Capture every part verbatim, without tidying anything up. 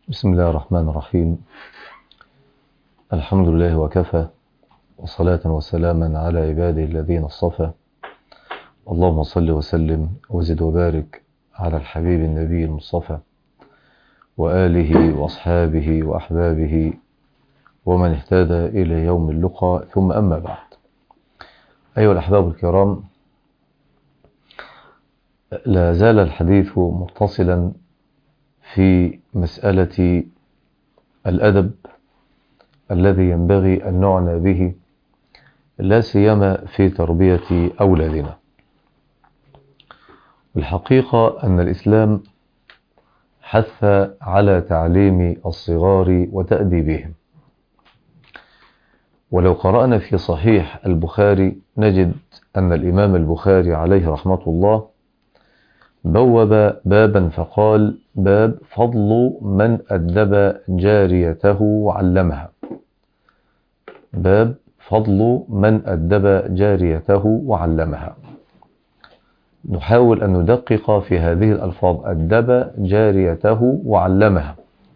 بسم الله الرحمن الرحيم. الحمد لله وكفى، وصلاة وسلاما على عباده الذين اصطفى. اللهم صل وسلم وزد وبارك على الحبيب النبي المصطفى وآله وأصحابه وأحبابه ومن اهتدى إلى يوم اللقاء، ثم أما بعد. أيها الأحباب الكرام، لا زال الحديث متصلا في مسألة الأدب الذي ينبغي أن نعنى به، لا سيما في تربية أولادنا. الحقيقة أن الإسلام حث على تعليم الصغار وتأديبهم، ولو قرأنا في صحيح البخاري نجد أن الإمام البخاري عليه رحمة الله بوب بابا فقال: باب فضل من أدب جاريته وعلمها. باب فضل من أدب جاريته وعلمها. نحاول أن ندقق في هذه الألفاظ: أدب جاريته وعلمها.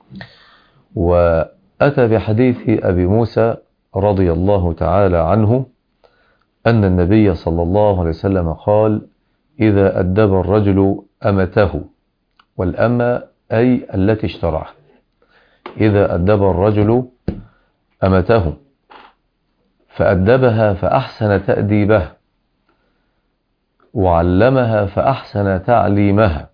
وأتى بحديث أبي موسى رضي الله تعالى عنه أن النبي صلى الله عليه وسلم قال: إذا أدب الرجل أمته، والأمة أي التي اشتراها. إذا أدب الرجل أمته فأدبها فأحسن تأديبها، وعلمها فأحسن تعليمها،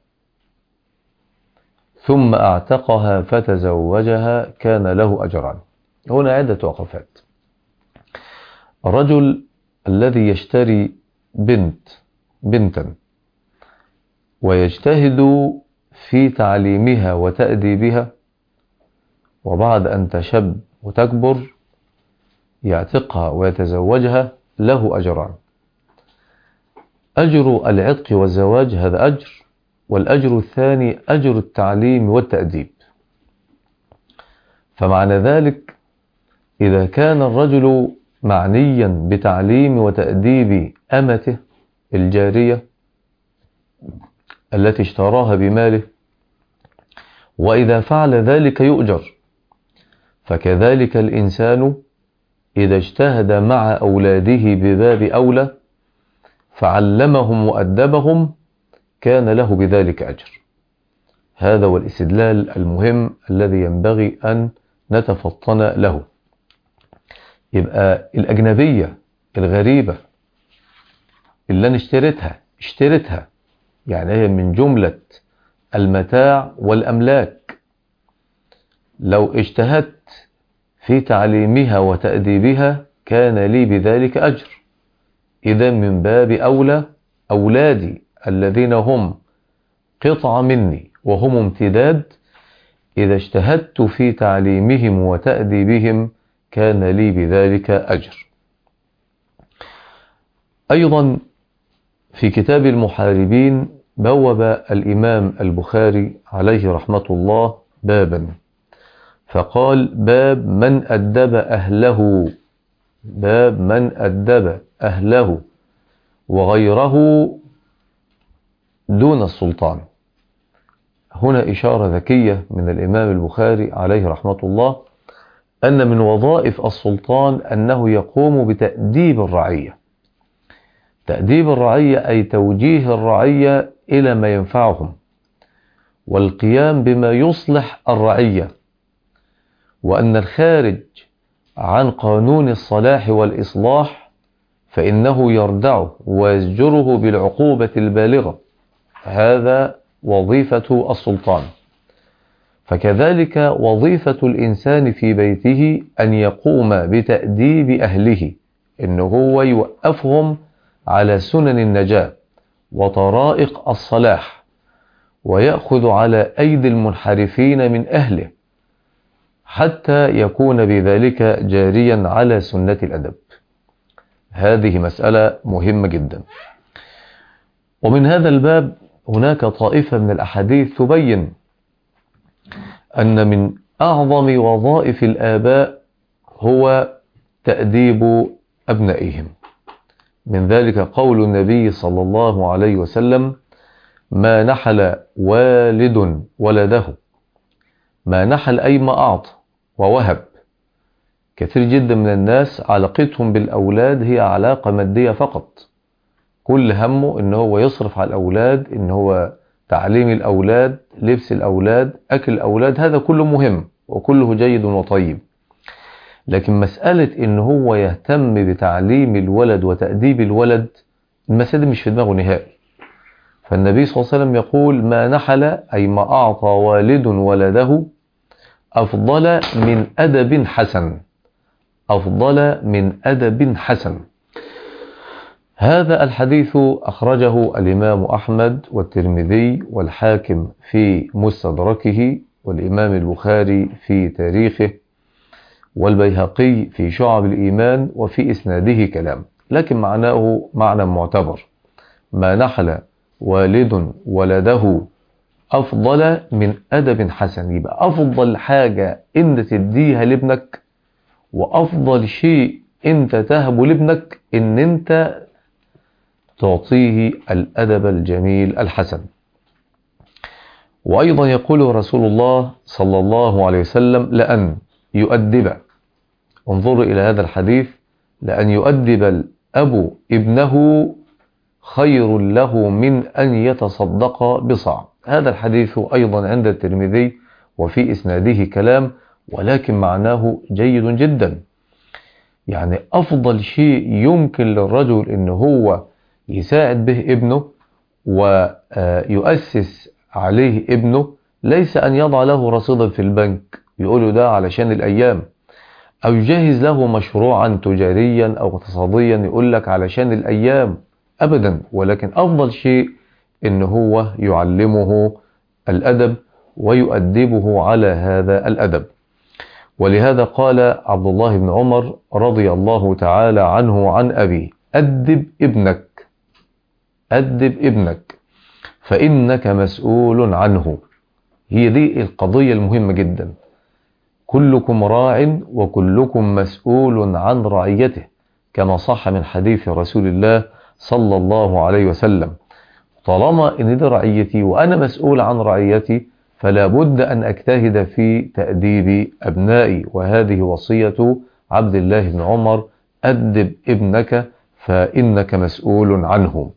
ثم أعتقها فتزوجها، كان له أجران. هنا عدة وقفات. الرجل الذي يشتري بنت بنتا ويجتهد في تعليمها وتأديبها، وبعد أن تشب وتكبر يعتقها ويتزوجها، له أجران: أجر العتق والزواج، هذا أجر، والأجر الثاني أجر التعليم والتأديب. فمعنى ذلك إذا كان الرجل معنيا بتعليم وتأديب أمته الجارية التي اشتراها بماله، وإذا فعل ذلك يؤجر، فكذلك الإنسان إذا اجتهد مع أولاده بباب أولى فعلمهم وأدبهم كان له بذلك أجر. هذا هو الاستدلال المهم الذي ينبغي أن نتفطن له. يبقى الأجنبية الغريبة اللي أنا اشتريتها اشتريتها يعني هي من جملة المتاع والأملاك، لو اجتهدت في تعليمها وتأديبها كان لي بذلك أجر. إذا من باب أولى أولادي الذين هم قطعة مني وهم امتداد، إذا اجتهدت في تعليمهم وتأديبهم كان لي بذلك أجر. أيضا في كتاب المحاربين بوب الإمام البخاري عليه رحمة الله بابا فقال: باب من أدب أهله. باب من أدب أهله وغيره دون السلطان. هنا إشارة ذكية من الإمام البخاري عليه رحمة الله أن من وظائف السلطان أنه يقوم بتأديب الرعية. تأديب الرعية أي توجيه الرعية إلى ما ينفعهم، والقيام بما يصلح الرعية، وأن الخارج عن قانون الصلاح والإصلاح فإنه يردعه ويزجره بالعقوبة البالغة. هذا وظيفة السلطان. فكذلك وظيفة الإنسان في بيته أن يقوم بتأديب أهله، إنه هو يوقفهم على سنن النجاة وطرائق الصلاح، ويأخذ على أيدي المنحرفين من أهله حتى يكون بذلك جاريا على سنة الأدب. هذه مسألة مهمة جدا. ومن هذا الباب هناك طائفة من الأحاديث تبين أن من أعظم وظائف الآباء هو تأديب أبنائهم. من ذلك قول النبي صلى الله عليه وسلم: ما نحل والد ولده ما نحل أي ما أعطى ووهب. كثير جدا من الناس علاقتهم بالأولاد هي علاقة مادية فقط، كل همه إن هو يصرف على الأولاد، إن هو تعليم الأولاد، لبس الأولاد، أكل الأولاد، هذا كله مهم وكله جيد وطيب. لكن مسألة إن هو يهتم بتعليم الولد وتأديب الولد، المسألة مش في دماغه نهائي. فالنبي صلى الله عليه وسلم يقول: ما نحل أي ما أعطى والد ولده أفضل من أدب حسن، أفضل من أدب حسن. هذا الحديث أخرجه الإمام أحمد والترمذي والحاكم في مستدركه، والإمام البخاري في تاريخه، والبيهقي في شعب الإيمان، وفي إسناده كلام، لكن معناه معنى معتبر. ما نحل والد ولده أفضل من أدب حسن، يبقى أفضل حاجة أنت تديها لابنك وأفضل شيء أنت تهبه لابنك أن أنت تعطيه الأدب الجميل الحسن. وأيضا يقول رسول الله صلى الله عليه وسلم: لأن يؤدب، انظروا إلى هذا الحديث، لأن يؤدب الأب ابنه خير له من أن يتصدق بصاع. هذا الحديث أيضا عند الترمذي وفي إسناده كلام، ولكن معناه جيد جدا. يعني أفضل شيء يمكن للرجل إن هو يساعد به ابنه ويؤسس عليه ابنه، ليس أن يضع له رصيدا في البنك يقوله ده علشان الأيام، أو يجهز له مشروعا تجاريا أو اقتصاديا يقول لك علشان الأيام، أبدا. ولكن أفضل شيء إن هو يعلمه الأدب ويؤدبه على هذا الأدب. ولهذا قال عبد الله بن عمر رضي الله تعالى عنه عن أبيه: أدب ابنك، أدب ابنك فإنك مسؤول عنه. هي دي القضية المهمة جدا. كلكم راع وكلكم مسؤول عن رعيته، كما صح من حديث رسول الله صلى الله عليه وسلم. طالما إن دي رعيتي وأنا مسؤول عن رعيتي، فلا بد أن أجتهد في تأديب أبنائي، وهذه وصية عبد الله بن عمر: أدب ابنك فإنك مسؤول عنه.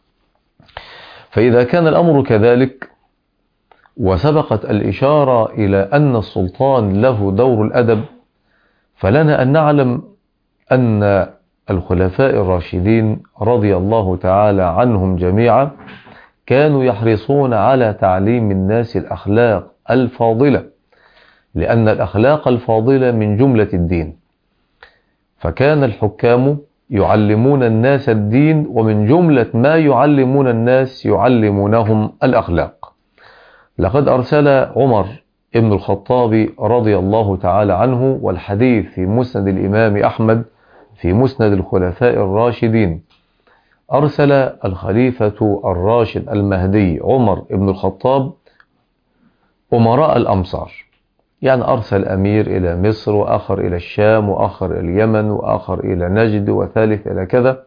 فإذا كان الأمر كذلك، وسبقت الإشارة إلى أن السلطان له دور الأدب، فلنا أن نعلم أن الخلفاء الراشدين رضي الله تعالى عنهم جميعا كانوا يحرصون على تعليم الناس الأخلاق الفاضلة، لأن الأخلاق الفاضلة من جملة الدين. فكان الحكام يعلمون الناس الدين، ومن جملة ما يعلمون الناس يعلمونهم الأخلاق. لقد أرسل عمر ابن الخطاب رضي الله تعالى عنه، والحديث في مسند الإمام أحمد في مسند الخلفاء الراشدين، أرسل الخليفة الراشد المهدي عمر ابن الخطاب أمراء الأمصار، يعني أرسل أمير إلى مصر، وآخر إلى الشام، وآخر إلى اليمن، وآخر إلى نجد، وثالث إلى كذا،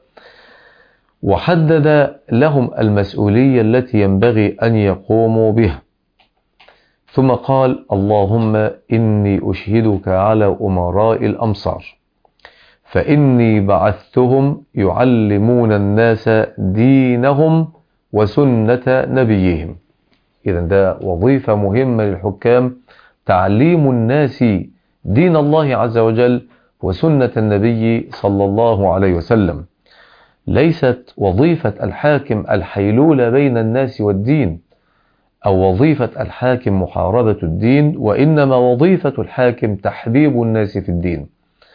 وحدد لهم المسؤولية التي ينبغي أن يقوموا بها. ثم قال: اللهم إني أشهدك على أمراء الأمصار، فإني بعثتهم يعلمون الناس دينهم وسنة نبيهم. إذن ده وظيفة مهمة للحكام، تعليم الناس دين الله عز وجل وسنة النبي صلى الله عليه وسلم. ليست وظيفة الحاكم الحيلولة بين الناس والدين، أو وظيفة الحاكم محاربة الدين، وإنما وظيفة الحاكم تحبيب الناس في الدين،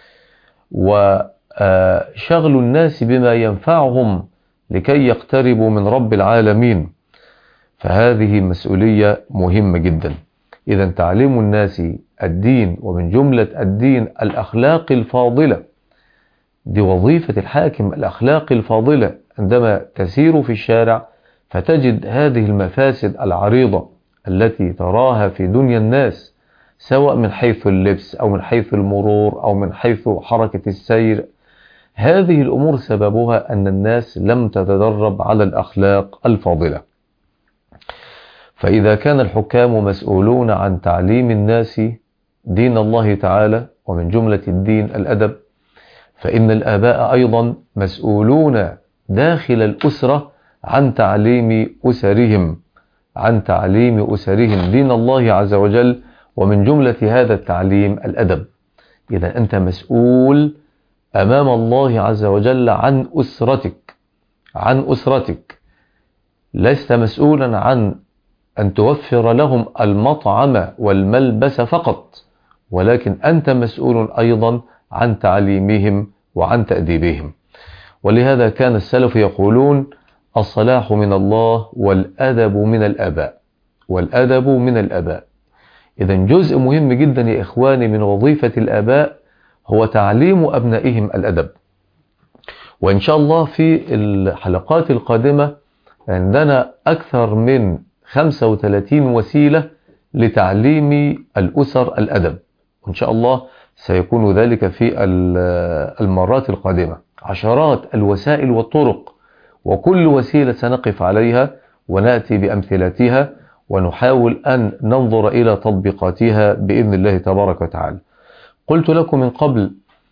وشغل الناس بما ينفعهم لكي يقتربوا من رب العالمين. فهذه مسؤولية مهمة جدا. إذا تعليم الناس الدين، ومن جملة الدين الأخلاق الفاضلة، دي وظيفة الحاكم، الأخلاق الفاضلة. عندما تسير في الشارع فتجد هذه المفاسد العريضة التي تراها في دنيا الناس، سواء من حيث اللبس أو من حيث المرور أو من حيث حركة السير، هذه الأمور سببها أن الناس لم تتدرب على الأخلاق الفاضلة. فإذا كان الحكام مسؤولون عن تعليم الناس دين الله تعالى، ومن جملة الدين الأدب، فإن الآباء أيضا مسؤولون داخل الأسرة عن تعليم أسرهم عن تعليم أسرهم دين الله عز وجل، ومن جملة هذا التعليم الأدب. إذا أنت مسؤول أمام الله عز وجل عن أسرتك عن أسرتك لست مسؤولا عن أن توفر لهم المطعم والملبس فقط، ولكن أنت مسؤول أيضا عن تعليمهم وعن تأديبهم. ولهذا كان السلف يقولون: الصلاح من الله والأدب من الآباء والأدب من الآباء. إذا جزء مهم جدا يا إخواني من وظيفة الآباء هو تعليم أبنائهم الأدب. وإن شاء الله في الحلقات القادمة عندنا أكثر من خمسة وثلاثين وسيلة لتعليم الأسر الأدب، وإن شاء الله سيكون ذلك في المرات القادمة. عشرات الوسائل والطرق، وكل وسيلة سنقف عليها ونأتي بأمثلتها ونحاول أن ننظر إلى تطبيقاتها بإذن الله تبارك وتعالى. قلت لكم من قبل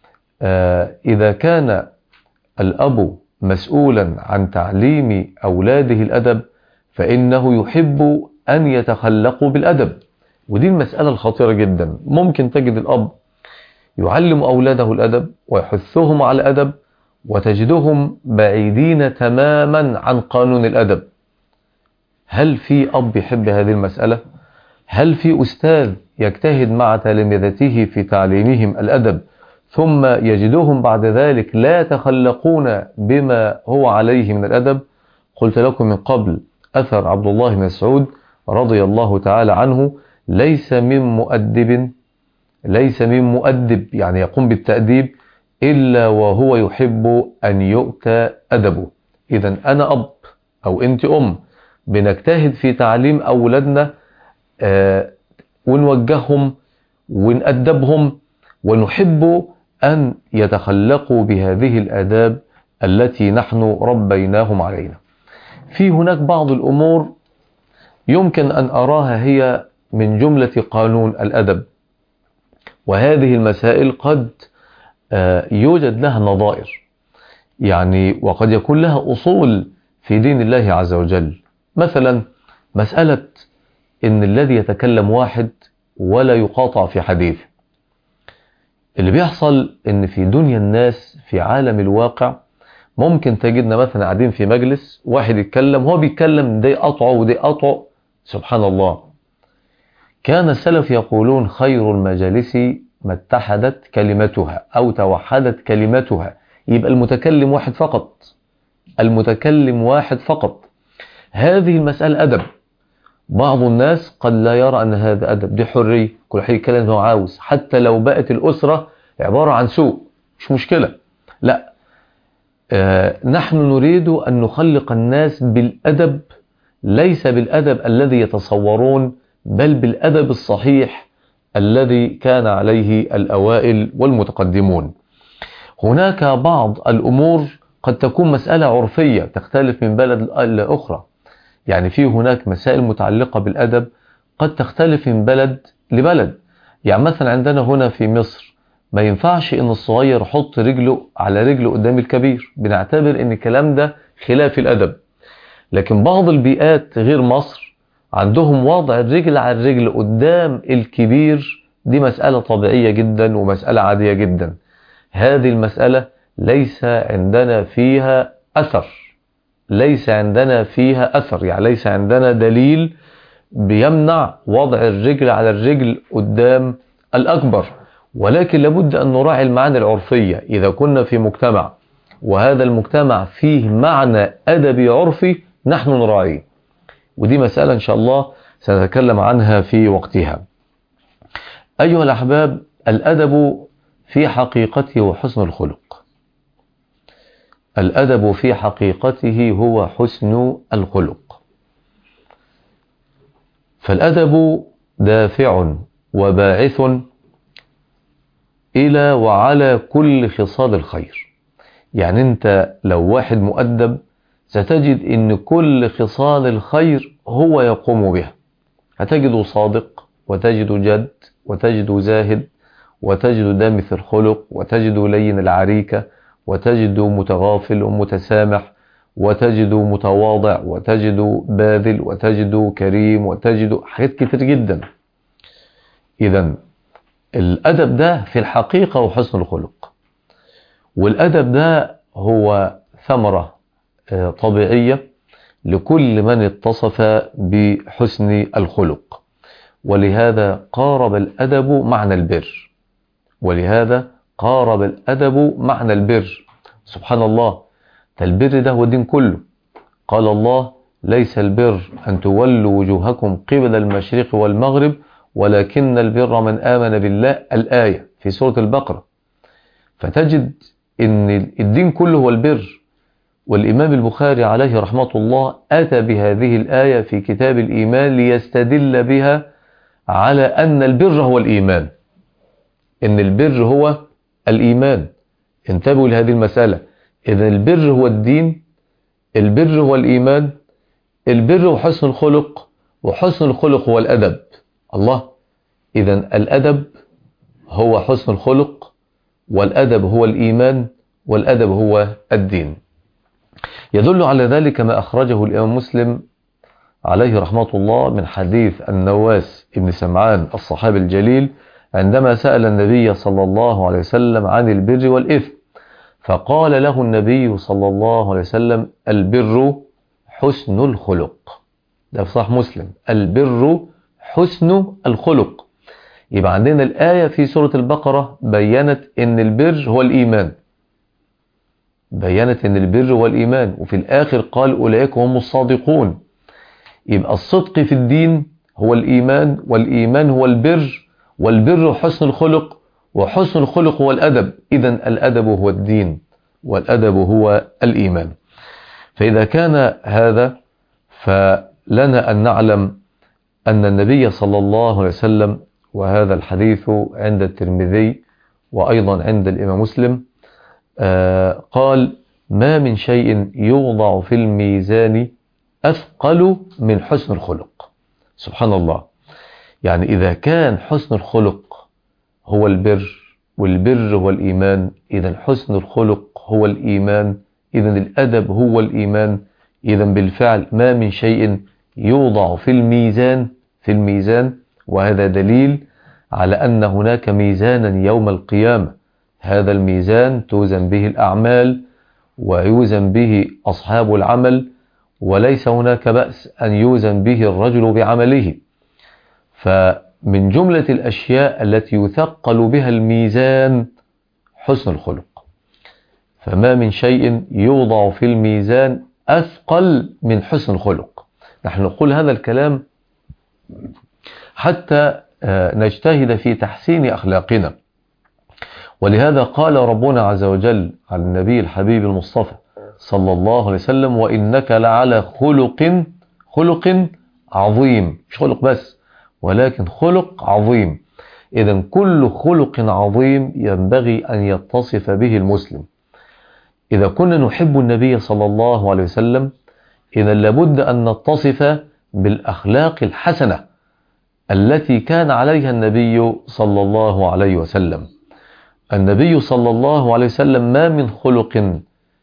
إذا كان الأب مسؤولا عن تعليم أولاده الأدب فإنه يحب أن يتخلقوا بالأدب، ودي المسألة الخطيرة جدا. ممكن تجد الأب يعلم أولاده الأدب ويحثهم على الأدب، وتجدهم بعيدين تماما عن قانون الأدب. هل في أب يحب هذه المسألة؟ هل في أستاذ يجتهد مع تلامذته في تعليمهم الأدب ثم يجدهم بعد ذلك لا يتخلقون بما هو عليه من الأدب؟ قلت لكم من قبل أثر عبد الله بن مسعود رضي الله تعالى عنه: ليس من مؤدب ليس من مؤدب يعني يقوم بالتأديب إلا وهو يحب أن يؤتى أدبه. إذا أنا أب أو أنت أم بنجتهد في تعليم أولادنا آه ونوجههم ونأدبهم، ونحب أن يتخلقوا بهذه الآداب التي نحن ربيناهم علينا. في هناك بعض الأمور يمكن أن أراها هي من جملة قانون الأدب، وهذه المسائل قد يوجد لها نظائر يعني، وقد يكون لها أصول في دين الله عز وجل. مثلا مسألة إن الذي يتكلم واحد ولا يقاطع في حديث. اللي بيحصل إن في دنيا الناس في عالم الواقع ممكن تجدنا مثلا قاعدين في مجلس واحد يتكلم، هو بيتكلم ده يقطعه وده يقطعه، سبحان الله. كان السلف يقولون: خير المجالس ما اتحدت كلمتها أو توحدت كلمتها. يبقى المتكلم واحد فقط المتكلم واحد فقط. هذه المسألة أدب. بعض الناس قد لا يرى أن هذا أدب، دي حرية، كل حي يتكلم هو عاوز، حتى لو بقت الأسرة عبارة عن سوء مش مشكلة. لا، آه نحن نريد أن نخلق الناس بالأدب، ليس بالأدب الذي يتصورون، بل بالأدب الصحيح الذي كان عليه الأوائل والمتقدمون. هناك بعض الأمور قد تكون مسألة عرفية تختلف من بلد لأخرى، يعني في هناك مسائل متعلقة بالأدب قد تختلف من بلد لبلد. يعني مثلا عندنا هنا في مصر ما ينفعش ان الصغير يحط رجله على رجله قدام الكبير، بنعتبر ان الكلام ده خلاف الأدب. لكن بعض البيئات غير مصر عندهم وضع الرجل على الرجل قدام الكبير، دي مسألة طبيعية جدا ومسألة عادية جدا. هذه المسألة ليس عندنا فيها أثر ليس عندنا فيها أثر يعني ليس عندنا دليل بيمنع وضع الرجل على الرجل قدام الأكبر. ولكن لابد أن نراعي المعاني العرفية. إذا كنا في مجتمع وهذا المجتمع فيه معنى أدبي عرفي نحن نراعيه، ودي مسألة إن شاء الله سنتكلم عنها في وقتها. أيها الأحباب، الأدب في حقيقته هو حسن الخلق. الأدب في حقيقته هو حسن الخلق. فالأدب دافع وباعث إلى وعلى كل خصال الخير. يعني أنت لو واحد مؤدب ستجد أن كل خصال الخير هو يقوم بها. هتجده صادق، وتجد جد، وتجد زاهد، وتجد دامث الخلق، وتجد لين العريكة، وتجد متغافل ومتسامح، وتجد متواضع، وتجد باذل، وتجد كريم، وتجد حاجات كتير جدا. إذن الأدب ده في الحقيقة هو حسن الخلق، والأدب ده هو ثمرة طبيعية لكل من اتصف بحسن الخلق. ولهذا قارب الأدب معنى البر، ولهذا قارب الأدب معنى البر. سبحان الله، فالبر ده هو الدين كله. قال الله: ليس البر أن تولوا وجوهكم قبل المشرق والمغرب ولكن البر من آمن بالله، الآية في سورة البقرة. فتجد أن الدين كله هو البر. والإمام البخاري عليه رحمة الله أتى بهذه الآية في كتاب الإيمان ليستدل بها على أن البر هو الإيمان، إن البر هو الإيمان. انتبهوا لهذه المسألة. إذا البر هو الدين، البر هو الإيمان، البر هو حسن الخلق، وحسن الخلق هو الأدب. الله، إذا الأدب هو حسن الخلق، والأدب هو الإيمان، والأدب هو الدين. يدل على ذلك ما أخرجه الإمام مسلم عليه رحمة الله من حديث النواس بن سمعان الصحابي الجليل عندما سأل النبي صلى الله عليه وسلم عن البر والإثم، فقال له النبي صلى الله عليه وسلم: البر حسن الخلق. ده في صحيح مسلم، البر حسن الخلق. يبقى عندنا الآية في سورة البقرة بيّنت ان البر هو الإيمان، بيّنت ان البر هو الإيمان، وفي الآخر قال: أولئك هم الصادقون. يبقى الصدق في الدين هو الإيمان، والإيمان هو البر، والبر حسن الخلق، وحسن الخلق هو الأدب. إذن الأدب هو الدين، والأدب هو الإيمان. فإذا كان هذا، فلنا أن نعلم أن النبي صلى الله عليه وسلم، وهذا الحديث عند الترمذي وأيضا عند الإمام مسلم، قال: ما من شيء يوضع في الميزان أثقل من حسن الخلق. سبحان الله. يعني إذا كان حسن الخلق هو البر، والبر هو الإيمان، إذا حسن الخلق هو الإيمان، إذا الأدب هو الإيمان. إذا بالفعل ما من شيء يوضع في الميزان في الميزان وهذا دليل على أن هناك ميزانا يوم القيامة. هذا الميزان توزن به الأعمال ويوزن به أصحاب العمل، وليس هناك بأس أن يوزن به الرجل بعمله. فمن جملة الأشياء التي يثقل بها الميزان حسن الخلق. فما من شيء يوضع في الميزان أثقل من حسن الخلق. نحن نقول هذا الكلام حتى نجتهد في تحسين أخلاقنا. ولهذا قال ربنا عز وجل عن النبي الحبيب المصطفى صلى الله عليه وسلم: وإنك لعلى خلق خلق عظيم. مش خلق بس، ولكن خلق عظيم. إذن كل خلق عظيم ينبغي أن يتصف به المسلم. إذا كنا نحب النبي صلى الله عليه وسلم، إذا لابد أن نتصف بالأخلاق الحسنة التي كان عليها النبي صلى الله عليه وسلم. النبي صلى الله عليه وسلم ما من خلق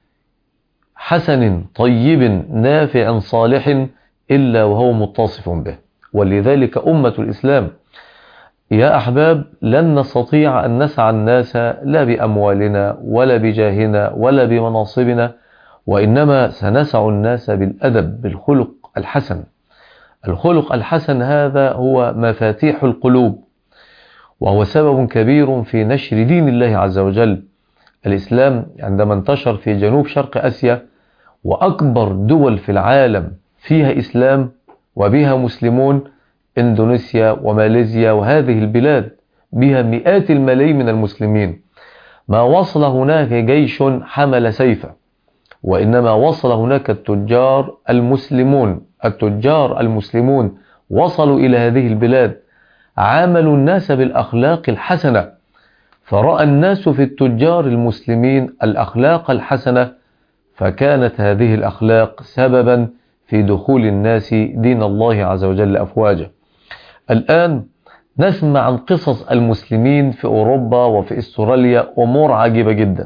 حسن طيب نافع صالح إلا وهو متصف به. ولذلك أمة الإسلام يا أحباب لن نستطيع أن نسعى الناس لا بأموالنا ولا بجاهنا ولا بمناصبنا، وإنما سنسع الناس بالأدب، بالخلق الحسن. الخلق الحسن هذا هو مفاتيح القلوب، وهو سبب كبير في نشر دين الله عز وجل. الإسلام عندما انتشر في جنوب شرق آسيا، وأكبر دول في العالم فيها إسلام وبها مسلمون، إندونيسيا وماليزيا، وهذه البلاد بها مئات الملايين من المسلمين، ما وصل هناك جيش حمل سيفا، وإنما وصل هناك التجار المسلمون التجار المسلمون وصلوا إلى هذه البلاد، عاملوا الناس بالأخلاق الحسنة، فرأى الناس في التجار المسلمين الأخلاق الحسنة، فكانت هذه الأخلاق سببا في دخول الناس دين الله عز وجل أفواجا. الآن نسمع عن قصص المسلمين في أوروبا وفي استراليا أمور عجيبة جدا.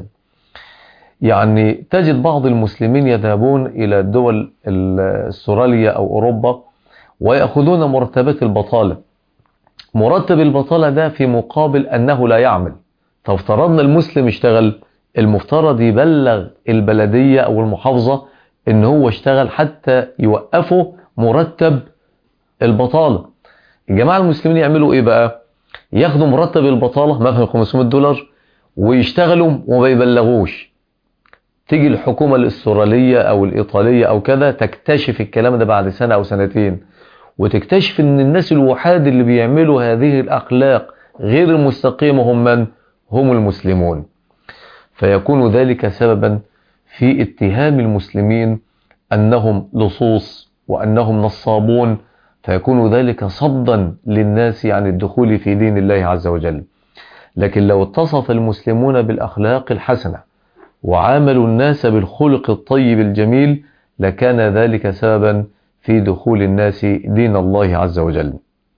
يعني تجد بعض المسلمين يذهبون إلى دول استراليا أو أوروبا ويأخذون مرتبات البطالة. مرتب البطالة ده في مقابل أنه لا يعمل. فافترضنا المسلم اشتغل، المفترض يبلغ البلدية أو المحافظة إن هو اشتغل حتى يوقفوا مرتب البطالة. الجماعة المسلمين يعملوا إيه بقى؟ ياخدوا مرتب البطالة مثلا خمسمائة دولار ويشتغلوا وما يبلغوش. تيجي الحكومة الأسترالية أو الإيطالية أو كذا تكتشف الكلام ده بعد سنة أو سنتين، وتكتشف ان الناس الوحاد اللي بيعملوا هذه الأخلاق غير المستقيمة هم من؟ هم المسلمون. فيكون ذلك سببا في اتهام المسلمين أنهم لصوص وأنهم نصابون، فيكون ذلك صدا للناس عن الدخول في دين الله عز وجل. لكن لو اتصف المسلمون بالأخلاق الحسنة وعاملوا الناس بالخلق الطيب الجميل لكان ذلك سببا في دخول الناس دين الله عز وجل.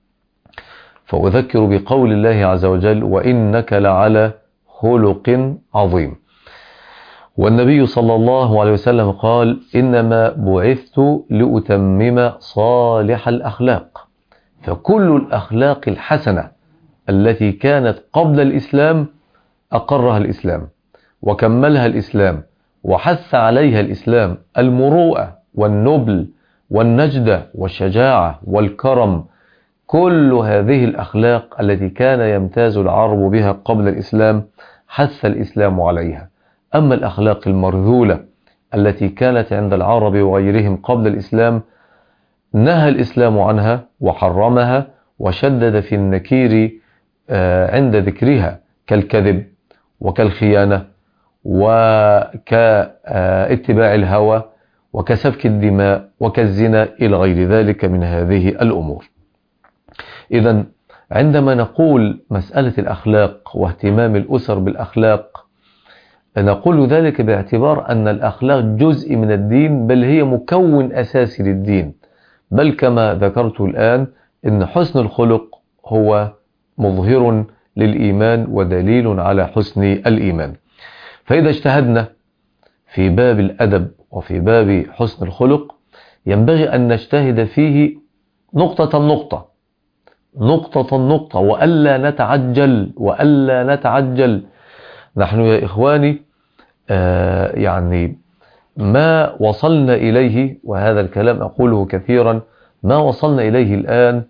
فأذكر بقول الله عز وجل: وإنك لعلى خلق عظيم. والنبي صلى الله عليه وسلم قال: إنما بعثت لأتمم صالح الأخلاق. فكل الأخلاق الحسنة التي كانت قبل الإسلام أقرها الإسلام وكملها الإسلام وحث عليها الإسلام: المروءة والنبل والنجدة والشجاعة والكرم، كل هذه الأخلاق التي كان يمتاز العرب بها قبل الإسلام حث الإسلام عليها. أما الأخلاق المرذولة التي كانت عند العرب وغيرهم قبل الإسلام نهى الإسلام عنها وحرمها وشدد في النكير عند ذكرها، كالكذب وكالخيانة وكاتباع الهوى وكسفك الدماء وكالزنا إلى غير ذلك من هذه الأمور. إذن عندما نقول مسألة الأخلاق واهتمام الأسر بالأخلاق نقول ذلك باعتبار أن الأخلاق جزء من الدين، بل هي مكون أساسي للدين. بل كما ذكرت الآن إن حسن الخلق هو مظهر للإيمان ودليل على حسن الإيمان. فإذا اجتهدنا في باب الأدب وفي باب حسن الخلق ينبغي أن نجتهد فيه نقطة نقطة نقطة نقطة وألا نتعجل وألا نتعجل. نحن يا إخواني آه يعني ما وصلنا إليه، وهذا الكلام أقوله كثيرا، ما وصلنا إليه الآن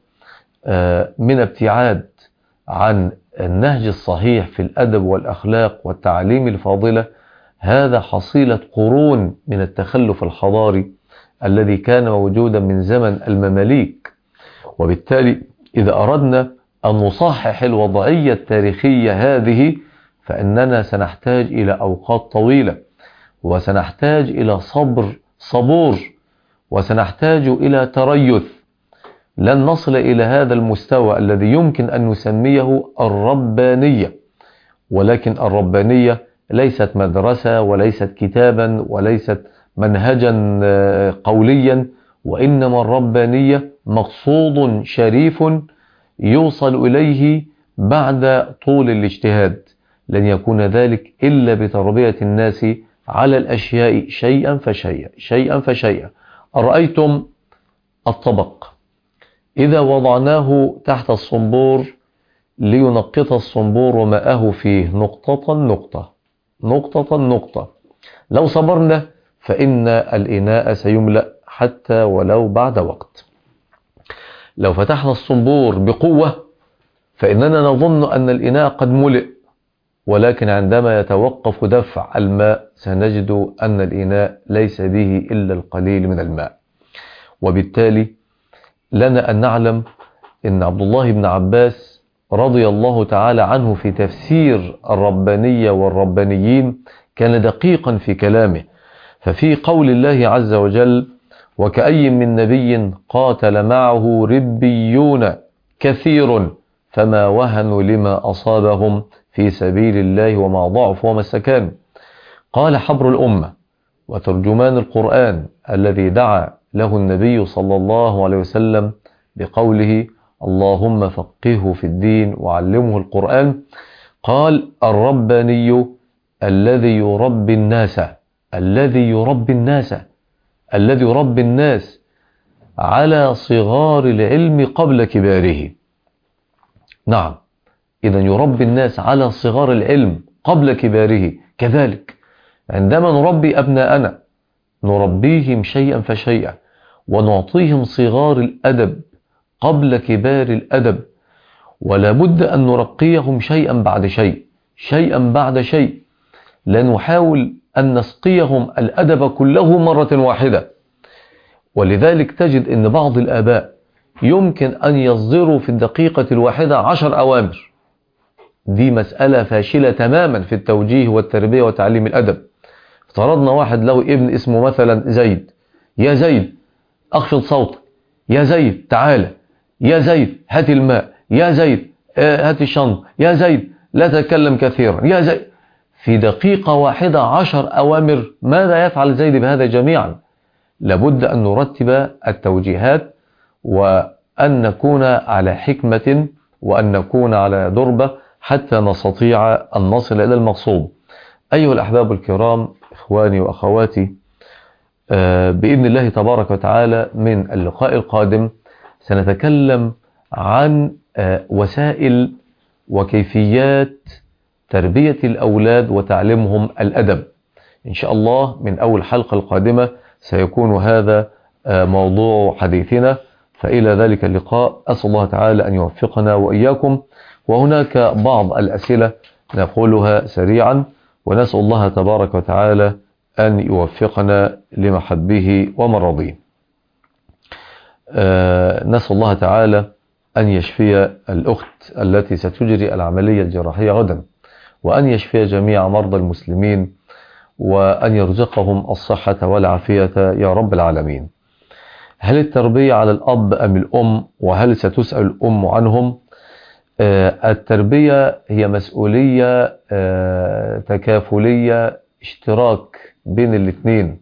آه من ابتعاد عن النهج الصحيح في الأدب والأخلاق والتعليم الفاضلة، هذا حصيلة قرون من التخلف الحضاري الذي كان موجودا من زمن المماليك. وبالتالي إذا أردنا أن نصحح الوضعية التاريخية هذه فإننا سنحتاج إلى أوقات طويلة، وسنحتاج إلى صبر صبور، وسنحتاج إلى تريث. لن نصل إلى هذا المستوى الذي يمكن أن نسميه الربانية، ولكن الربانية ليست مدرسة وليست كتابا وليست منهجا قوليا، وإنما الربانية مقصود شريف يوصل إليه بعد طول الاجتهاد. لن يكون ذلك إلا بتربية الناس على الأشياء شيئا فشيئا شيئا فشيئا. أرأيتم الطبق إذا وضعناه تحت الصنبور لينقط الصنبور ماءه فيه نقطة نقطة نقطة نقطة، لو صبرنا فإن الإناء سيملأ حتى ولو بعد وقت. لو فتحنا الصنبور بقوة فإننا نظن أن الإناء قد ملئ، ولكن عندما يتوقف دفع الماء سنجد أن الإناء ليس به إلا القليل من الماء. وبالتالي لنا أن نعلم أن عبد الله بن عباس رضي الله تعالى عنه في تفسير الربانية والربانيين كان دقيقا في كلامه. ففي قول الله عز وجل: وكأي من نبي قاتل معه ربيون كثير فما وهنوا لما أصابهم في سبيل الله وما ضعفوا وما استكانوا. قال حبر الأمة وترجمان القرآن الذي دعا له النبي صلى الله عليه وسلم بقوله: اللهم فقهه في الدين وعلمه القرآن. قال الرباني الذي يربي الناس الذي يربي الناس الذي يربي الناس على صغار العلم قبل كباره. نعم، إذا يربي الناس على صغار العلم قبل كباره. كذلك عندما نربي أبناءنا نربيهم شيئا فشيئا ونعطيهم صغار الأدب قبل كبار الأدب، ولا بد أن نرقيهم شيئا بعد شيء شيئا بعد شيء. لا نحاول أن نسقيهم الأدب كله مرة واحدة. ولذلك تجد أن بعض الآباء يمكن أن يصدروا في الدقيقة الواحدة عشر أوامر. دي مسألة فاشلة تماما في التوجيه والتربية وتعليم الأدب. افترضنا واحد له ابن اسمه مثلا زيد، يا زيد أخفض صوتك، يا زيد تعالى، يا زيد هات الماء، يا زيد هات الشنطة، يا زيد لا تتكلم كثيرا، يا زيد. في دقيقة واحدة عشر أوامر. ماذا يفعل زيد بهذا جميعا؟ لابد أن نرتب التوجيهات وأن نكون على حكمة وأن نكون على دربة حتى نستطيع أن نصل إلى المقصود. أيها الأحباب الكرام، إخواني وأخواتي، بإذن الله تبارك وتعالى من اللقاء القادم سنتكلم عن وسائل وكيفيات تربية الأولاد وتعليمهم الأدب. إن شاء الله من أول حلقة القادمة سيكون هذا موضوع حديثنا. فإلى ذلك اللقاء أسأل الله تعالى أن يوفقنا وإياكم. وهناك بعض الأسئلة نقولها سريعا، ونسأل الله تبارك وتعالى أن يوفقنا لمحبه ومرضيه. آه نسأل الله تعالى أن يشفي الأخت التي ستجري العملية الجراحية غدا، وأن يشفي جميع مرضى المسلمين، وأن يرزقهم الصحة والعافية يا رب العالمين. هل التربية على الأب أم الأم؟ وهل ستسأل الأم عنهم؟ آه التربية هي مسؤولية آه تكافلية، اشتراك بين الاثنين،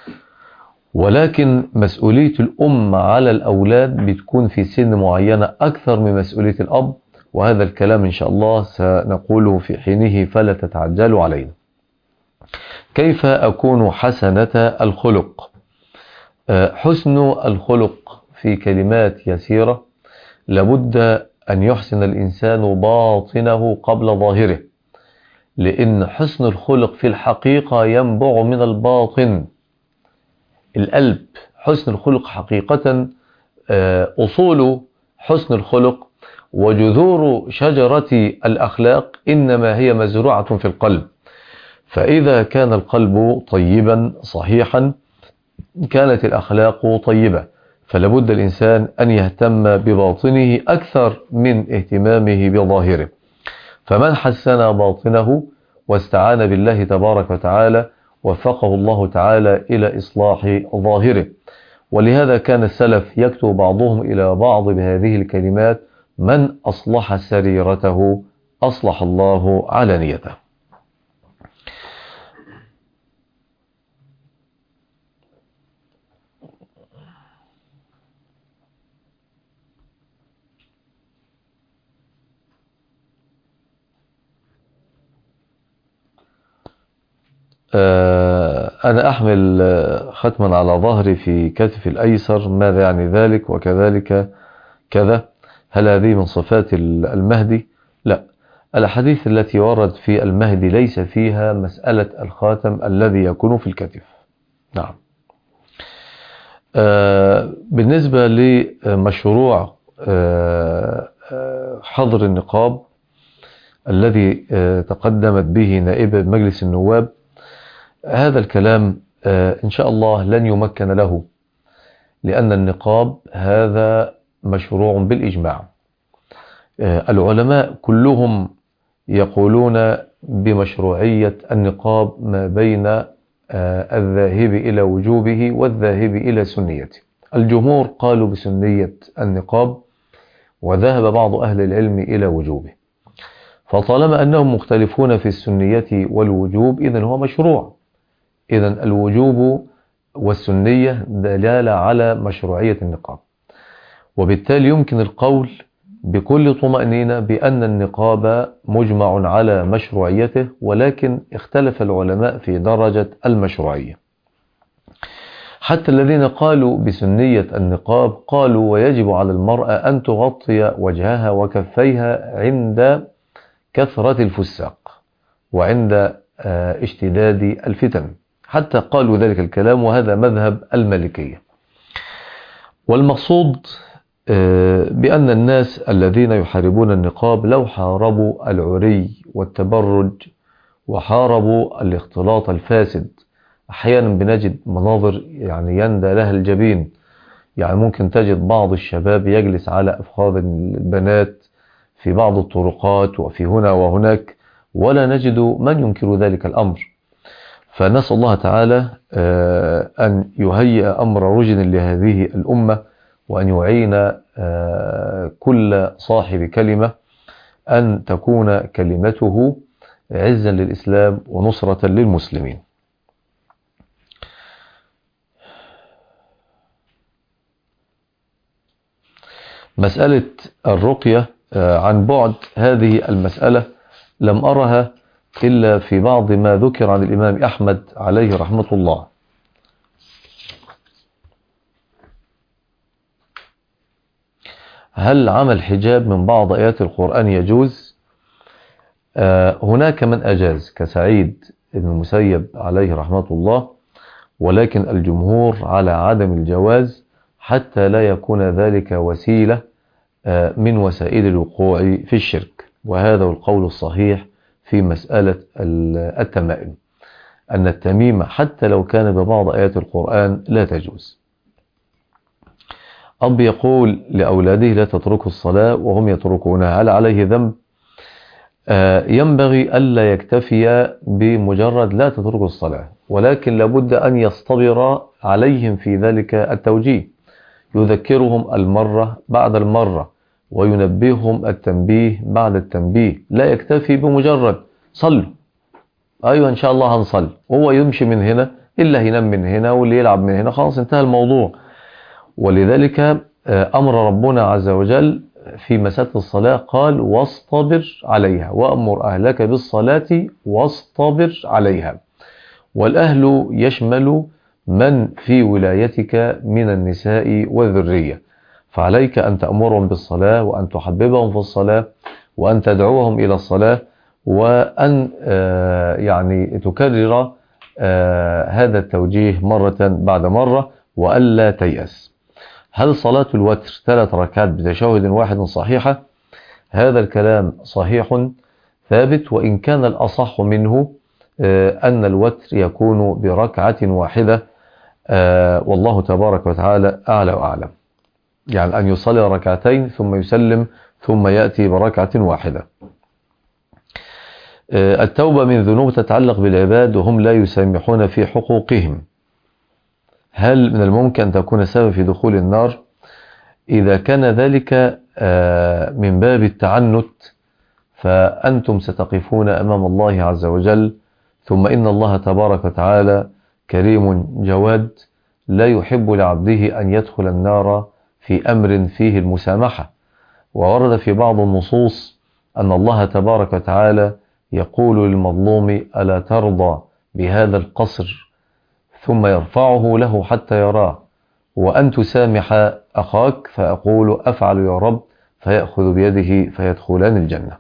ولكن مسؤولية الأم على الأولاد بتكون في سن معينة أكثر من مسؤولية الأب، وهذا الكلام إن شاء الله سنقوله في حينه فلا تتعجلوا علينا. كيف أكون حسنة الخلق؟ حسن الخلق في كلمات يسيرة. لابد أن يحسن الإنسان باطنه قبل ظاهره، لأن حسن الخلق في الحقيقة ينبع من الباطن، القلب. حسن الخلق حقيقة أصول حسن الخلق وجذور شجرة الأخلاق إنما هي مزروعة في القلب. فإذا كان القلب طيبا صحيحا كانت الأخلاق طيبة. فلابد الإنسان أن يهتم بباطنه أكثر من اهتمامه بظاهره. فمن حسن باطنه واستعان بالله تبارك وتعالى وفقه الله تعالى إلى إصلاح ظاهره. ولهذا كان السلف يكتب بعضهم إلى بعض بهذه الكلمات: من أصلح سريرته أصلح الله علانيته. أنا أحمل ختما على ظهري في كتفي الأيسر، ماذا يعني ذلك؟ وكذلك كذا، هل هذه من صفات المهدي؟ لا، الحديث التي ورد في المهدي ليس فيها مسألة الخاتم الذي يكون في الكتف. نعم. بالنسبة لمشروع حظر النقاب الذي تقدمت به نائبة مجلس النواب، هذا الكلام إن شاء الله لن يمكن له، لأن النقاب هذا مشروع بالإجماع. العلماء كلهم يقولون بمشروعية النقاب ما بين الذاهب إلى وجوبه والذاهب إلى سنيته. الجمهور قالوا بسنية النقاب، وذهب بعض أهل العلم إلى وجوبه. فطالما أنهم مختلفون في السنية والوجوب إذن هو مشروع. إذن الوجوب والسنية دلالة على مشروعية النقاب. وبالتالي يمكن القول بكل طمأنينة بأن النقاب مجمع على مشروعيته، ولكن اختلف العلماء في درجة المشروعية. حتى الذين قالوا بسنية النقاب قالوا ويجب على المرأة أن تغطي وجهها وكفيها عند كثرة الفساق وعند اشتداد الفتن، حتى قالوا ذلك الكلام، وهذا مذهب المالكية. والمقصود بأن الناس الذين يحاربون النقاب لو حاربوا العري والتبرج وحاربوا الاختلاط الفاسد، أحيانا بنجد مناظر يعني يندى لها الجبين. يعني ممكن تجد بعض الشباب يجلس على أفخاذ البنات في بعض الطرقات وفي هنا وهناك، ولا نجد من ينكر ذلك الأمر. فنسأل الله تعالى أن يهيئ أمر رشد لهذه الأمة، وأن يعين كل صاحب كلمة أن تكون كلمته عزا للإسلام ونصرة للمسلمين. مسألة الرقية عن بعد، هذه المسألة لم أرها إلا في بعض ما ذكر عن الإمام أحمد عليه رحمة الله. هل عمل حجاب من بعض آيات القرآن يجوز؟ هناك من أجاز كسعيد بن المسيب عليه رحمة الله، ولكن الجمهور على عدم الجواز حتى لا يكون ذلك وسيلة من وسائل الوقوع في الشرك. وهذا القول الصحيح في مسألة التمائم، أن التميمة حتى لو كان ببعض آيات القرآن لا تجوز. أب يقول لأولاده لا تتركوا الصلاة وهم يتركونها، هل عليه ذنب؟ آه ينبغي ألا يكتفي بمجرد لا تتركوا الصلاة، ولكن لابد أن يصطبر عليهم في ذلك التوجيه، يذكرهم المرة بعد المرة وينبههم التنبيه بعد التنبيه. لا يكتفي بمجرد صلوا، أيوة إن شاء الله هنصلي، وهو يمشي من هنا إلا هينام من هنا واللي يلعب من هنا، خلاص انتهى الموضوع. ولذلك أمر ربنا عز وجل في مسألة الصلاة قال واصطبر عليها، وأمر أهلك بالصلاة واصطبر عليها. والأهل يشمل من في ولايتك من النساء والذرية، فعليك أن تأمرهم بالصلاة وأن تحببهم في الصلاة وأن تدعوهم إلى الصلاة، وأن يعني تكرر هذا التوجيه مرة بعد مرة وألا تيأس. هل صلاة الوتر ثلاث ركعات بتشهد واحد صحيحة؟ هذا الكلام صحيح ثابت، وإن كان الأصح منه أن الوتر يكون بركعة واحدة، والله تبارك وتعالى أعلى وأعلم. يعني أن يصلي ركعتين ثم يسلم ثم يأتي بركعة واحدة. التوبة من ذنوب تتعلق بالعباد وهم لا يسامحون في حقوقهم، هل من الممكن أن تكون سبب في دخول النار؟ إذا كان ذلك من باب التعنت فأنتم ستقفون أمام الله عز وجل، ثم إن الله تبارك وتعالى كريم جواد لا يحب لعبده أن يدخل النار في أمر فيه المسامحة. وورد في بعض النصوص أن الله تبارك وتعالى يقول للمظلوم ألا ترضى بهذا القصر، ثم يرفعه له حتى يراه، وأن تسامح أخاك، فأقول أفعل يا رب، فيأخذ بيده فيدخلان الجنة.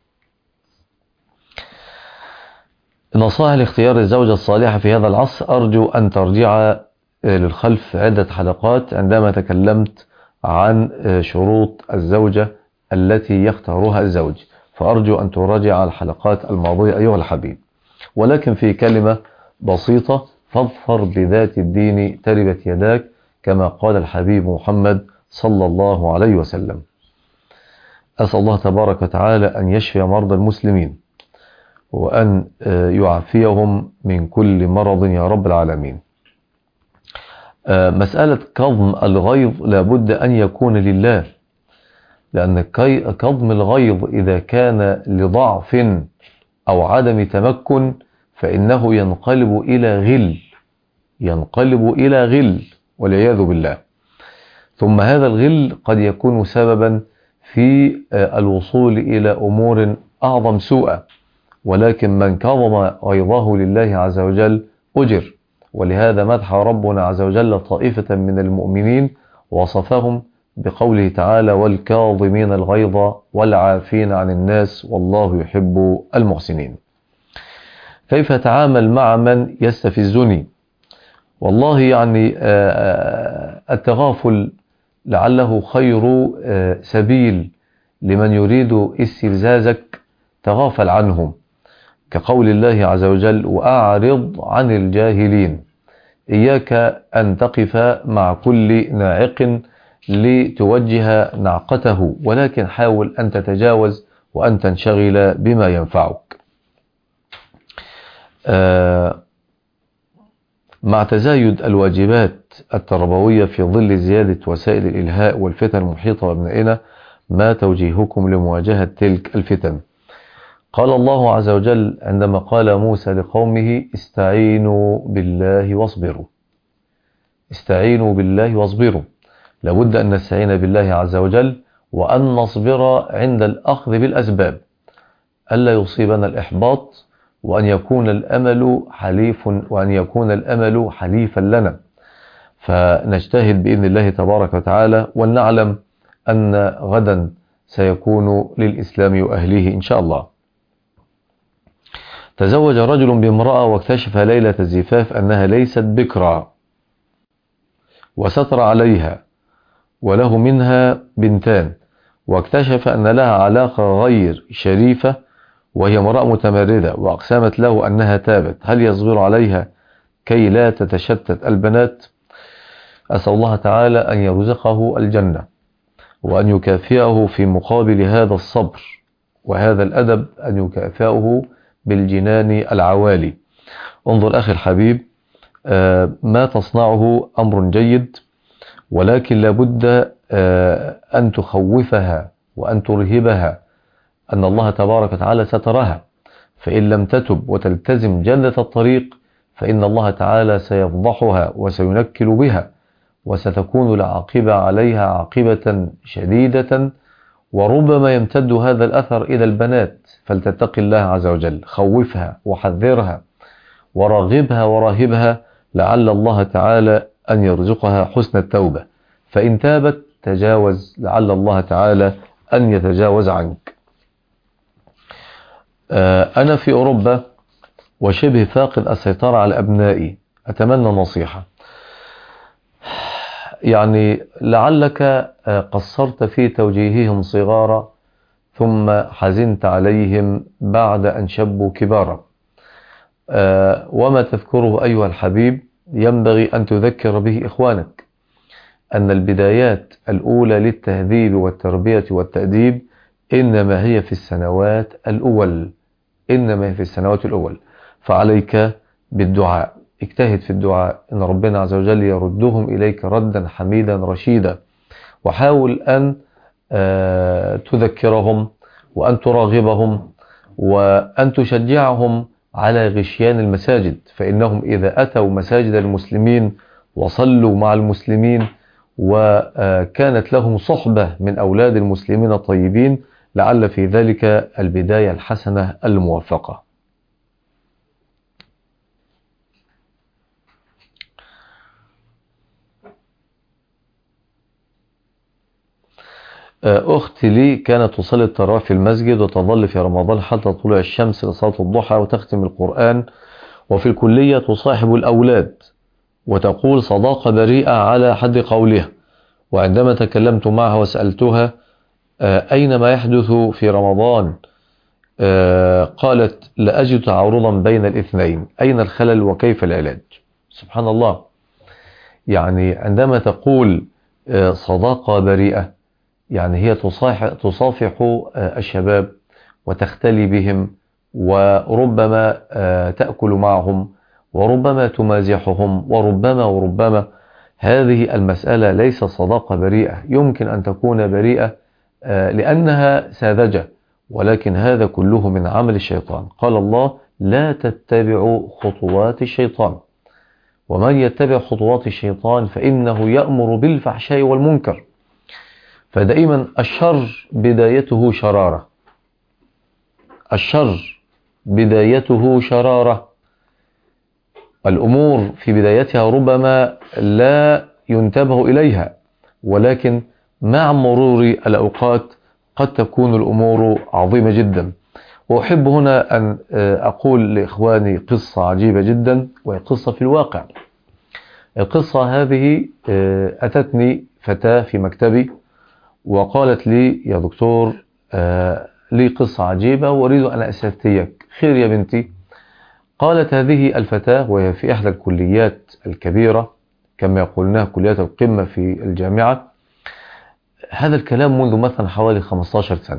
نصائح لاختيار الزوجة الصالحة في هذا العصر، أرجو أن ترجع للخلف عدة حلقات عندما تكلمت عن شروط الزوجة التي يختارها الزوج، فأرجو أن تراجع الحلقات الماضية أيها الحبيب. ولكن في كلمة بسيطة، فاظفر بذات الدين تربت يداك، كما قال الحبيب محمد صلى الله عليه وسلم. أسأل الله تبارك وتعالى أن يشفي مرضى المسلمين وأن يعافيهم من كل مرض يا رب العالمين. مسألة كظم الغيظ لابد أن يكون لله، لأن كظم الغيظ إذا كان لضعف أو عدم تمكن فإنه ينقلب إلى غل، ينقلب إلى غل والعياذ بالله. ثم هذا الغل قد يكون سببا في الوصول إلى أمور أعظم سوءا، ولكن من كظم غيظه لله عز وجل أجر. ولهذا مدح ربنا عز وجل طائفة من المؤمنين وصفهم بقوله تعالى: والكاظمين الغيظ والعافين عن الناس والله يحب المحسنين. كيف أتعامل مع من يستفزني؟ والله يعني التغافل لعله خير سبيل لمن يريد استفزازك. تغافل عنهم، كقول الله عز وجل: وأعرض عن الجاهلين. إياك أن تقف مع كل ناعق لتوجه نعقته، ولكن حاول أن تتجاوز وأن تنشغل بما ينفعك. مع تزايد الواجبات التربوية في ظل زيادة وسائل الإلهاء والفتن المحيطة بأبنائنا، ما توجيهكم لمواجهة تلك الفتن؟ قال الله عز وجل عندما قال موسى لقومه: استعينوا بالله واصبروا. استعينوا بالله واصبروا. لابد أن نستعين بالله عز وجل وأن نصبر عند الأخذ بالأسباب، ألا يصيبنا الإحباط، وأن يكون الأمل حليف وأن يكون الأمل حليفا لنا، فنجتهد بإذن الله تبارك وتعالى، ونعلم أن غدا سيكون للإسلام وأهله إن شاء الله. تزوج رجل بامرأة واكتشف ليلة الزفاف أنها ليست بكرا، وستر عليها وله منها بنتان، واكتشف أن لها علاقة غير شريفة وهي امرأة متمردة، وأقسمت له أنها تابت. هل يصبر عليها كي لا تتشتت البنات؟ أسأل الله تعالى أن يرزقه الجنة، وأن يكافئه في مقابل هذا الصبر وهذا الأدب، أن يكافئه بالجنان العوالي. انظر أخي الحبيب، ما تصنعه أمر جيد، ولكن لابد أن تخوفها وأن ترهبها أن الله تبارك وتعالى سترها، فإن لم تتب وتلتزم جادة الطريق فإن الله تعالى سيفضحها وسينكل بها، وستكون العاقبة عليها عاقبة شديدة، وربما يمتد هذا الأثر إلى البنات. فلتتق الله عز وجل، خوفها وحذرها ورغبها وراهبها، لعل الله تعالى أن يرزقها حسن التوبة، فإن تابت تجاوز، لعل الله تعالى أن يتجاوز عنك. أنا في أوروبا وشبه فاقد السيطرة على أبنائي، أتمنى نصيحة. يعني لعلك قصرت في توجيههم صغارا ثم حزنت عليهم بعد أن شبوا كبارا، وما تذكره أيها الحبيب ينبغي أن تذكر به إخوانك، أن البدايات الأولى للتهذيب والتربية والتأديب إنما هي في السنوات الأول إنما هي في السنوات الأول فعليك بالدعاء، اجتهد في الدعاء إن ربنا عز وجل يردهم إليك ردا حميدا رشيدا، وحاول أن تذكرهم وأن تراغبهم وأن تشجعهم على غشيان المساجد، فإنهم إذا أتوا مساجد المسلمين وصلوا مع المسلمين وكانت لهم صحبة من أولاد المسلمين الطيبين، لعل في ذلك البداية الحسنة الموفقة. أختي لي كانت تصلي التراويح في المسجد وتظل في رمضان حتى طلوع الشمس لصلاة الضحى وتختم القرآن، وفي الكلية تصاحب الأولاد وتقول صداقة بريئة على حد قولها. وعندما تكلمت معها وسألتها أين ما يحدث في رمضان قالت لا أجد تعارضا بين الاثنين، أين الخلل وكيف العلاج؟ سبحان الله، يعني عندما تقول صداقة بريئة يعني هي تصافح الشباب وتختلي بهم، وربما تأكل معهم، وربما تمازحهم، وربما وربما هذه المسألة ليس صداقة بريئة. يمكن أن تكون بريئة لأنها ساذجة، ولكن هذا كله من عمل الشيطان. قال الله لا تتبعوا خطوات الشيطان، ومن يتبع خطوات الشيطان فإنه يأمر بالفحشاء والمنكر. فدائما الشر بدايته شرارة، الشر بدايته شرارة. الأمور في بدايتها ربما لا ينتبه إليها، ولكن مع مرور الأوقات قد تكون الأمور عظيمة جدا. وأحب هنا أن أقول لإخواني قصة عجيبة جدا، وهي قصة في الواقع. القصة هذه أتتني فتاة في مكتبي وقالت لي: يا دكتور، لي قصة عجيبة وأريد أن أستفتيك. خير يا بنتي؟ قالت هذه الفتاة وهي في إحدى الكليات الكبيرة كما يقولونها كليات القمة في الجامعة، هذا الكلام منذ مثلا حوالي خمسة عشر سنة.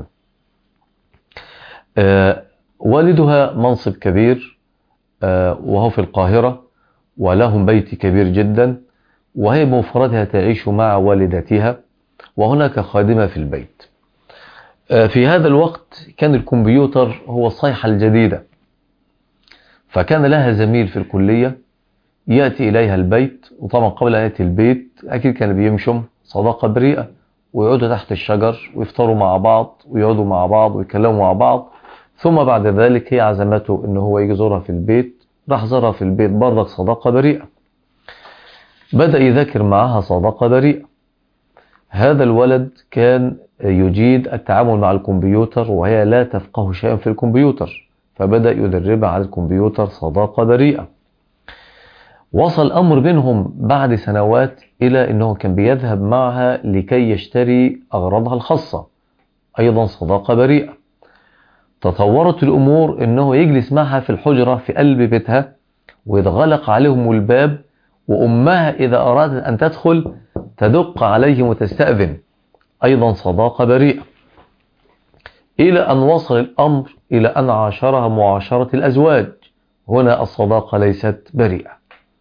آه والدها منصب كبير، آه وهو في القاهرة، ولهم بيت كبير جدا، وهي بمفردها تعيش مع والدتها، وهناك خادمة في البيت. آه في هذا الوقت كان الكمبيوتر هو الصيحة الجديدة، فكان لها زميل في الكلية يأتي إليها البيت، وطبعا قبل أن يأتي البيت أكيد كان بيمشم صداقة بريئة، ويقعدوا تحت الشجر ويفطروا مع بعض ويقعدوا مع بعض ويتكلموا مع بعض. ثم بعد ذلك هي عزمته إنه هو يجي يزورها في البيت، راح زارها في البيت برضك صداقة بريئة، بدأ يذاكر معها صداقة بريئة. هذا الولد كان يجيد التعامل مع الكمبيوتر وهي لا تفقه شيئا في الكمبيوتر، فبدأ يدربها على الكمبيوتر صداقة بريئة. وصل الأمر بينهم بعد سنوات إلى أنه كان بيذهب معها لكي يشتري أغراضها الخاصة، أيضا صداقة بريئة. تطورت الأمور أنه يجلس معها في الحجرة في قلب بيتها ويتغلق عليهم الباب، وأمها إذا أرادت أن تدخل تدق عليهم وتستأذن، أيضا صداقة بريئة. إلى أن وصل الأمر إلى أن عاشرها معاشرة الأزواج، هنا الصداقة ليست بريئة.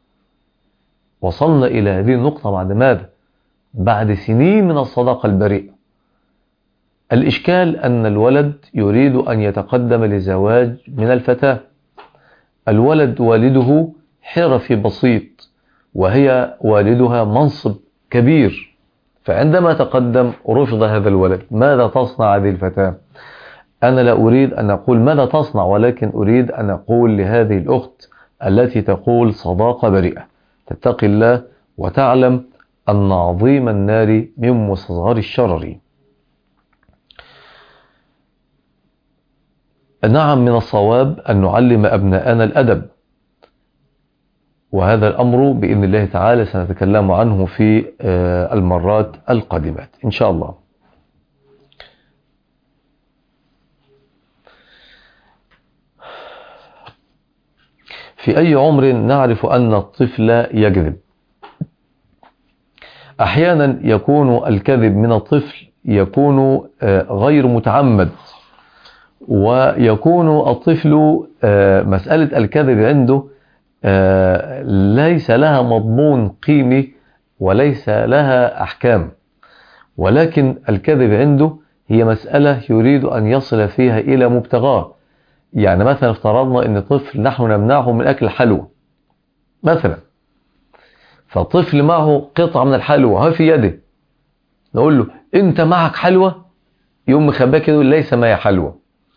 وصلنا إلى هذه النقطة بعد ماذا؟ بعد سنين من الصداقة البريئة. الإشكال أن الولد يريد أن يتقدم لزواج من الفتاة. الولد والده حرفي بسيط، وهي والدها منصب كبير، فعندما تقدم رفض هذا الولد. ماذا تصنع هذه الفتاة؟ أنا لا أريد أن أقول ماذا تصنع، ولكن أريد أن أقول لهذه الأخت التي تقول صداقة بريئة تتقي الله وتعلم أن عظيم النار من مستصغر الشرر. نعم، من الصواب أن نعلم أبناءنا الأدب، وهذا الأمر بإذن الله تعالى سنتكلم عنه في المرات القادمات إن شاء الله. في أي عمر نعرف أن الطفل يكذب؟ أحيانا يكون الكذب من الطفل يكون غير متعمد، ويكون الطفل مسألة الكذب عنده ليس لها مضمون قيمي وليس لها أحكام، ولكن الكذب عنده هي مسألة يريد أن يصل فيها إلى مبتغاه. يعني مثلا افترضنا أن طفل نحن نمنعه من أكل الحلوى مثلا، فالطفل معه قطعة من الحلوى ها في يده، نقول له أنت معك حلوى؟ يوم مخباه كده ليس معي حلوى.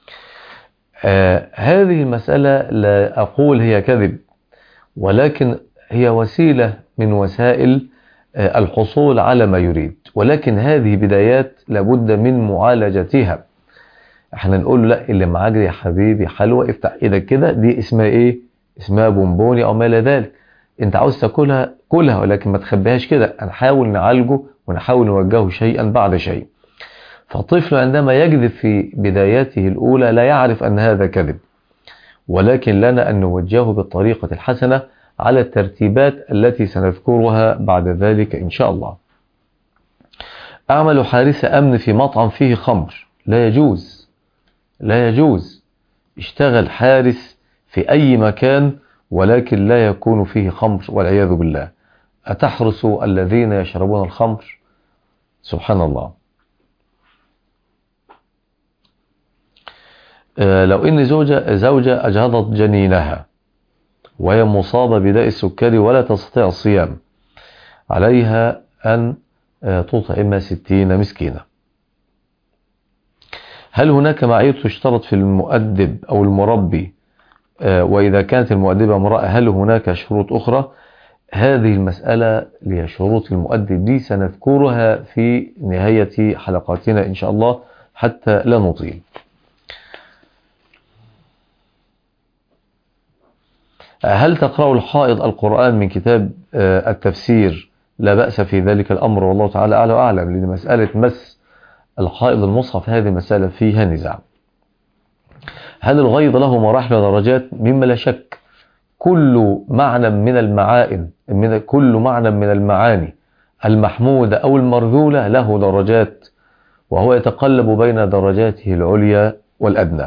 آه هذه المسألة لا أقول هي كذب، ولكن هي وسيلة من وسائل آه الحصول على ما يريد، ولكن هذه بدايات لابد من معالجتها. احنا نقول له لا، اللي معاك يا حبيبي حلوى افتح ايدك كده، دي اسمها ايه؟ اسمها بونبوني او ما الى ذلك. انت عاوز تاكلها كلها، ولكن ما تخبيهاش كده. نحاول نعالجه ونحاول نوجهه شيئا بعد شيء. فالطفل عندما يكذب في بداياته الأولى لا يعرف أن هذا كذب، ولكن لنا أن نوجهه بالطريقة الحسنة على الترتيبات التي سنذكرها بعد ذلك إن شاء الله. أعمل حارس أمن في مطعم فيه خمر، لا يجوز، لا يجوز. اشتغل حارس في أي مكان ولكن لا يكون فيه خمر والعياذ بالله. أتحرس الذين يشربون الخمر؟ سبحان الله. لو إن زوجة, زوجة أجهضت جنينها وهي مصابة بداء السكري ولا تستطيع الصيام، عليها أن تطعم ستين مسكينة. هل هناك معايير تشترط في المؤدب أو المربي؟ وإذا كانت المؤدبة امرأة هل هناك شروط أخرى؟ هذه المسألة لشروط المؤدب دي سنذكرها في نهاية حلقاتنا إن شاء الله حتى لا نطيل. هل تقرأ الحائض القرآن من كتاب التفسير؟ لا بأس في ذلك الأمر، والله تعالى أعلى وأعلم، لأن مسألة مس الحائض المصحف هذه مسألة فيها نزاع. هل الغيض له مراحل ودرجات؟ مما لا شك، كل معنى من المعائن من كل معنى من المعاني المحمودة أو المرذولة له درجات، وهو يتقلب بين درجاته العليا والأدنى.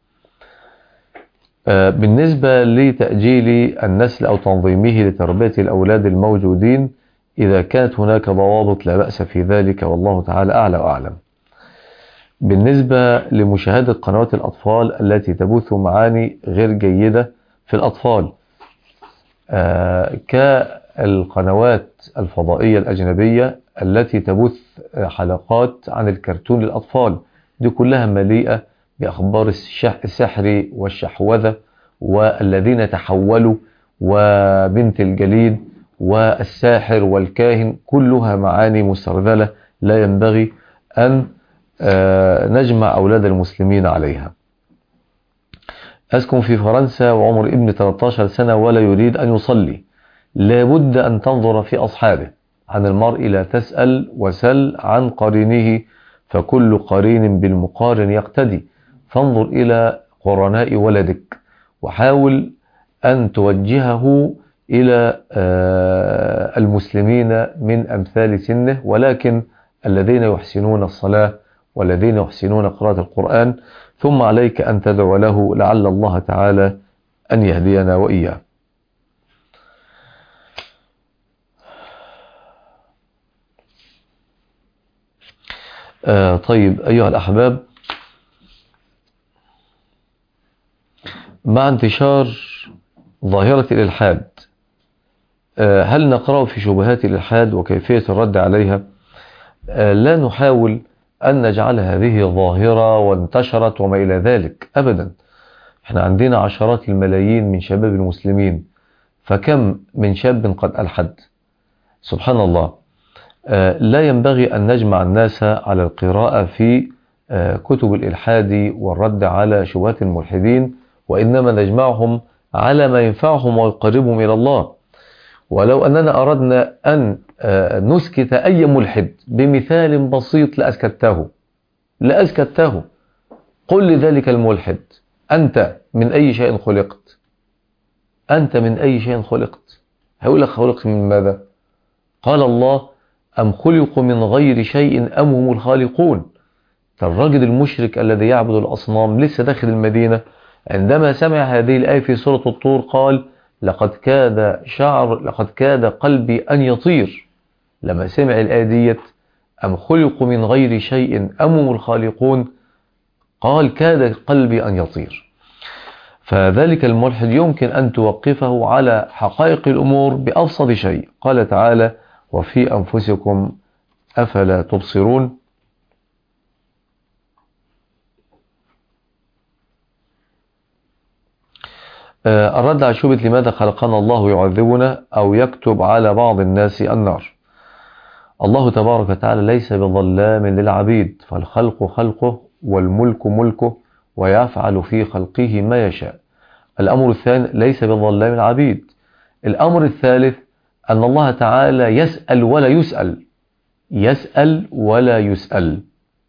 بالنسبة لتأجيل النسل أو تنظيمه لتربية الأولاد الموجودين، إذا كانت هناك ضوابط لا بأس في ذلك، والله تعالى أعلى وأعلم. بالنسبة لمشاهدة قنوات الأطفال التي تبث معاني غير جيدة في الأطفال آه كالقنوات الفضائية الأجنبية التي تبث حلقات عن الكرتون للأطفال، دي كلها مليئة بأخبار السحر والشحوذة والذين تحولوا وبنت الجليد والساحر والكاهن، كلها معاني مسترذلة لا ينبغي أن نجمع أولاد المسلمين عليها. أسكن في فرنسا وعمر ابن ثلاثة عشر سنة ولا يريد أن يصلي، لابد أن تنظر في أصحابه، عن المرء لا تسأل وسل عن قرينه، فكل قرين بالمقارن يقتدي. فانظر إلى قرناء ولدك وحاول أن توجهه إلى المسلمين من أمثال سنه، ولكن الذين يحسنون الصلاة والذين يحسنون قراءة القرآن، ثم عليك أن تدعو له لعل الله تعالى أن يهدينا وإياه. آه طيب أيها الأحباب، مع انتشار ظاهرة الإلحاد، آه هل نقرأ في شبهات الإلحاد وكيفية الرد عليها؟ آه لا نحاول أن نجعل هذه ظاهرة وانتشرت وما إلى ذلك أبدا. احنا عندنا عشرات الملايين من شباب المسلمين، فكم من شاب قد ألحد؟ سبحان الله. آه لا ينبغي أن نجمع الناس على القراءة في آه كتب الإلحاد والرد على شبهات الملحدين، وإنما نجمعهم على ما ينفعهم ويقربهم إلى الله. ولو أننا أردنا أن نسكت أي ملحد بمثال بسيط لأسكته لأسكته قل لذلك الملحد: أنت من أي شيء خلقت؟ أنت من أي شيء خلقت؟ هقول لك خلقت من ماذا؟ قال الله: أم خلقوا من غير شيء أم هم الخالقون. الرجل المشرك الذي يعبد الأصنام لسه داخل المدينة، عندما سمع هذه الآية في سورة الطور قال: لقد كاد شعر لقد كاد قلبي أن يطير. لما سمع الآية ديت: أم خلقوا من غير شيء أم هم الخالقون، قال: كاد قلبي أن يطير. فذلك الملحد يمكن أن توقفه على حقائق الأمور بأبسط شيء. قال تعالى: وفي أنفسكم أفلا تبصرون. الرد على شبهة لماذا خلقنا الله يعذبنا أو يكتب على بعض الناس النار. الله تبارك وتعالى ليس بظلام للعبيد، فالخلق خلقه والملك ملكه ويفعل في خلقه ما يشاء. الأمر الثاني ليس بظلام العبيد. الأمر الثالث أن الله تعالى يسأل ولا يسأل يسأل ولا يسأل.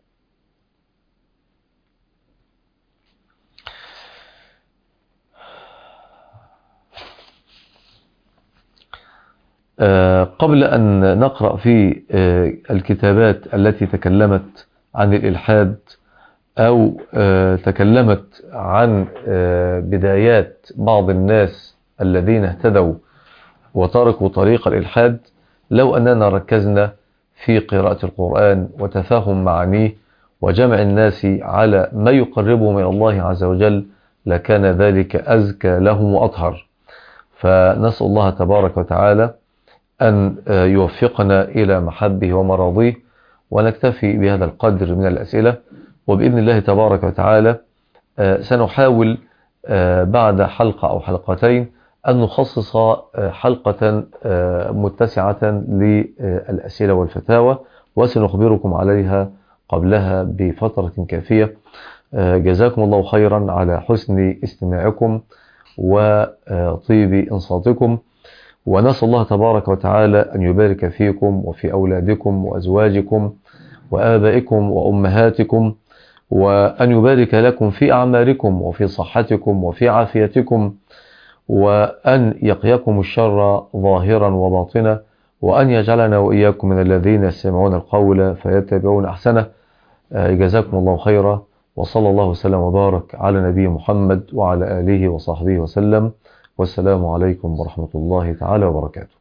قبل أن نقرأ في الكتابات التي تكلمت عن الإلحاد أو تكلمت عن بدايات بعض الناس الذين اهتدوا وتركوا طريق الإلحاد، لو أننا ركزنا في قراءة القرآن وتفاهم معانيه وجمع الناس على ما يقربهم إلى الله عز وجل لكان ذلك أزكى لهم وأطهر. فنسأل الله تبارك وتعالى أن يوفقنا إلى محبه ومراضيه، ونكتفي بهذا القدر من الأسئلة. وبإذن الله تبارك وتعالى سنحاول بعد حلقة أو حلقتين أن نخصص حلقة متسعة للأسئلة والفتاوى، وسنخبركم عليها قبلها بفترة كافية. جزاكم الله خيرا على حسن استماعكم وطيب إنصاتكم، ونسأل الله تبارك وتعالى أن يبارك فيكم وفي أولادكم وأزواجكم وآبائكم وأمهاتكم، وأن يبارك لكم في أعمالكم وفي صحتكم وفي عافيتكم، وأن يقيكم الشر ظاهرا وباطنا، وأن يجعلنا وإياكم من الذين يستمعون القول فيتبعون أحسنه. جزاكم الله خيرا، وصلى الله وسلم وبارك على نبي محمد وعلى آله وصحبه وسلم، والسلام عليكم ورحمة الله تعالى وبركاته.